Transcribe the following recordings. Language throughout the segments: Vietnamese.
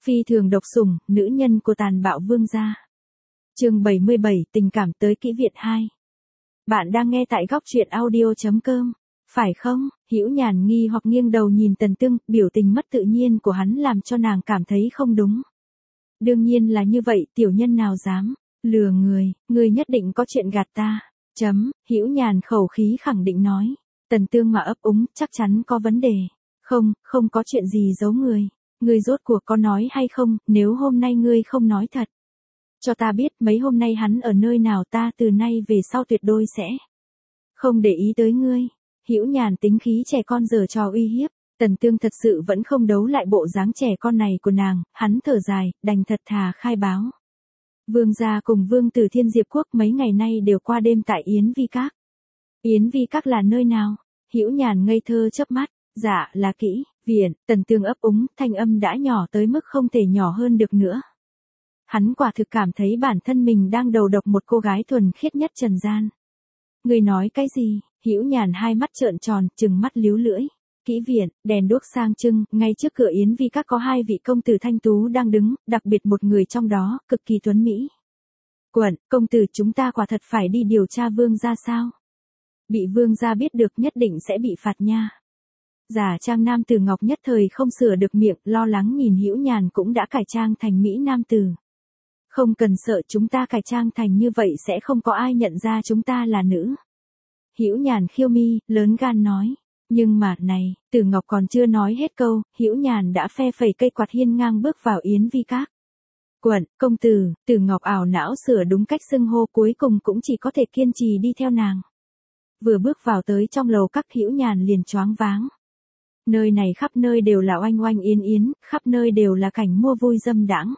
Phi thường độc sủng, nữ nhân của tàn bạo vương gia. Chương 77, tình cảm tới kỹ viện 2. Bạn đang nghe tại góc truyện audio.com, phải không? Hữu Nhàn nghi hoặc nghiêng đầu nhìn Tần Tương, biểu tình mất tự nhiên của hắn làm cho nàng cảm thấy không đúng. Đương nhiên là như vậy, tiểu nhân nào dám lừa người nhất định có chuyện gạt ta. Hữu Nhàn khẩu khí khẳng định nói. Tần Tương mà ấp úng, chắc chắn có vấn đề. Không có chuyện gì giấu người. Ngươi rốt cuộc có nói hay không, nếu hôm nay ngươi không nói thật. Cho ta biết mấy hôm nay hắn ở nơi nào, ta từ nay về sau tuyệt đối sẽ không để ý tới ngươi. Hữu Nhàn tính khí trẻ con giở trò uy hiếp. Tần Tương thật sự vẫn không đấu lại bộ dáng trẻ con này của nàng, hắn thở dài, đành thật thà khai báo. Vương gia cùng vương tử Thiên Diệp Quốc mấy ngày nay đều qua đêm tại Yến Vi Các. Yến Vi Các là nơi nào? Hữu Nhàn ngây thơ chớp mắt. Dạ, là kỹ viện. Tần Tương ấp úng, thanh âm đã nhỏ tới mức không thể nhỏ hơn được nữa. Hắn quả thực cảm thấy bản thân mình đang đầu độc một cô gái thuần khiết nhất trần gian. Người nói cái gì? Hữu Nhàn hai mắt trợn tròn, trừng mắt líu lưỡi. Kỹ viện, đèn đuốc sang trưng, ngay trước cửa Yến Vi Các có hai vị công tử thanh tú đang đứng, đặc biệt một người trong đó, cực kỳ tuấn mỹ. Quận, công tử, chúng ta quả thật phải đi điều tra vương gia sao? Bị vương gia biết được nhất định sẽ bị phạt nha. Giả trang nam tử Ngọc nhất thời không sửa được miệng, lo lắng nhìn Hữu Nhàn cũng đã cải trang thành mỹ nam tử. Không cần sợ, chúng ta cải trang thành như vậy sẽ không có ai nhận ra chúng ta là nữ. Hữu Nhàn khiêu mi, lớn gan nói. Nhưng mà, này, Tử Ngọc còn chưa nói hết câu, Hữu Nhàn đã phe phẩy cây quạt hiên ngang bước vào Yến Vi Các. Quận, công tử, Tử Ngọc ảo não sửa đúng cách xưng hô, cuối cùng cũng chỉ có thể kiên trì đi theo nàng. Vừa bước vào tới trong lầu các, Hữu Nhàn liền choáng váng. Nơi này khắp nơi đều là oanh oanh yến yến, khắp nơi đều là cảnh mua vui dâm đãng.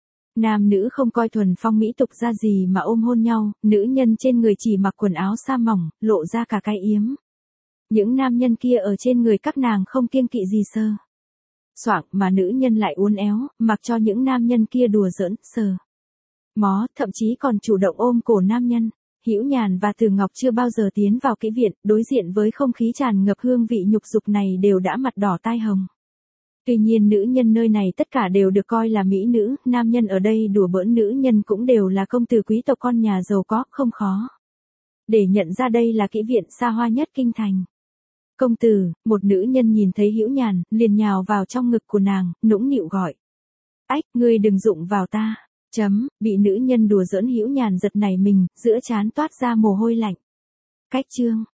Nam nữ không coi thuần phong mỹ tục ra gì mà ôm hôn nhau, nữ nhân trên người chỉ mặc quần áo sa mỏng, lộ ra cả cái yếm. Những nam nhân kia ở trên người các nàng không kiêng kỵ gì sờ soạng, mà nữ nhân lại uốn éo, mặc cho những nam nhân kia đùa giỡn, sờ mó, thậm chí còn chủ động ôm cổ nam nhân. Hữu Nhàn và Từ Ngọc chưa bao giờ tiến vào kỹ viện, đối diện với không khí tràn ngập hương vị nhục dục này đều đã mặt đỏ tai hồng. Tuy nhiên nữ nhân nơi này tất cả đều được coi là mỹ nữ, nam nhân ở đây đùa bỡn nữ nhân cũng đều là công tử quý tộc con nhà giàu có, không khó để nhận ra đây là kỹ viện xa hoa nhất kinh thành. Công tử, một nữ nhân nhìn thấy Hữu Nhàn, liền nhào vào trong ngực của nàng, nũng nịu gọi. Ách, ngươi đừng đụng vào ta. Bị nữ nhân đùa giỡn Hữu Nhàn giật nảy mình, giữa trán toát ra mồ hôi lạnh. Cách chương,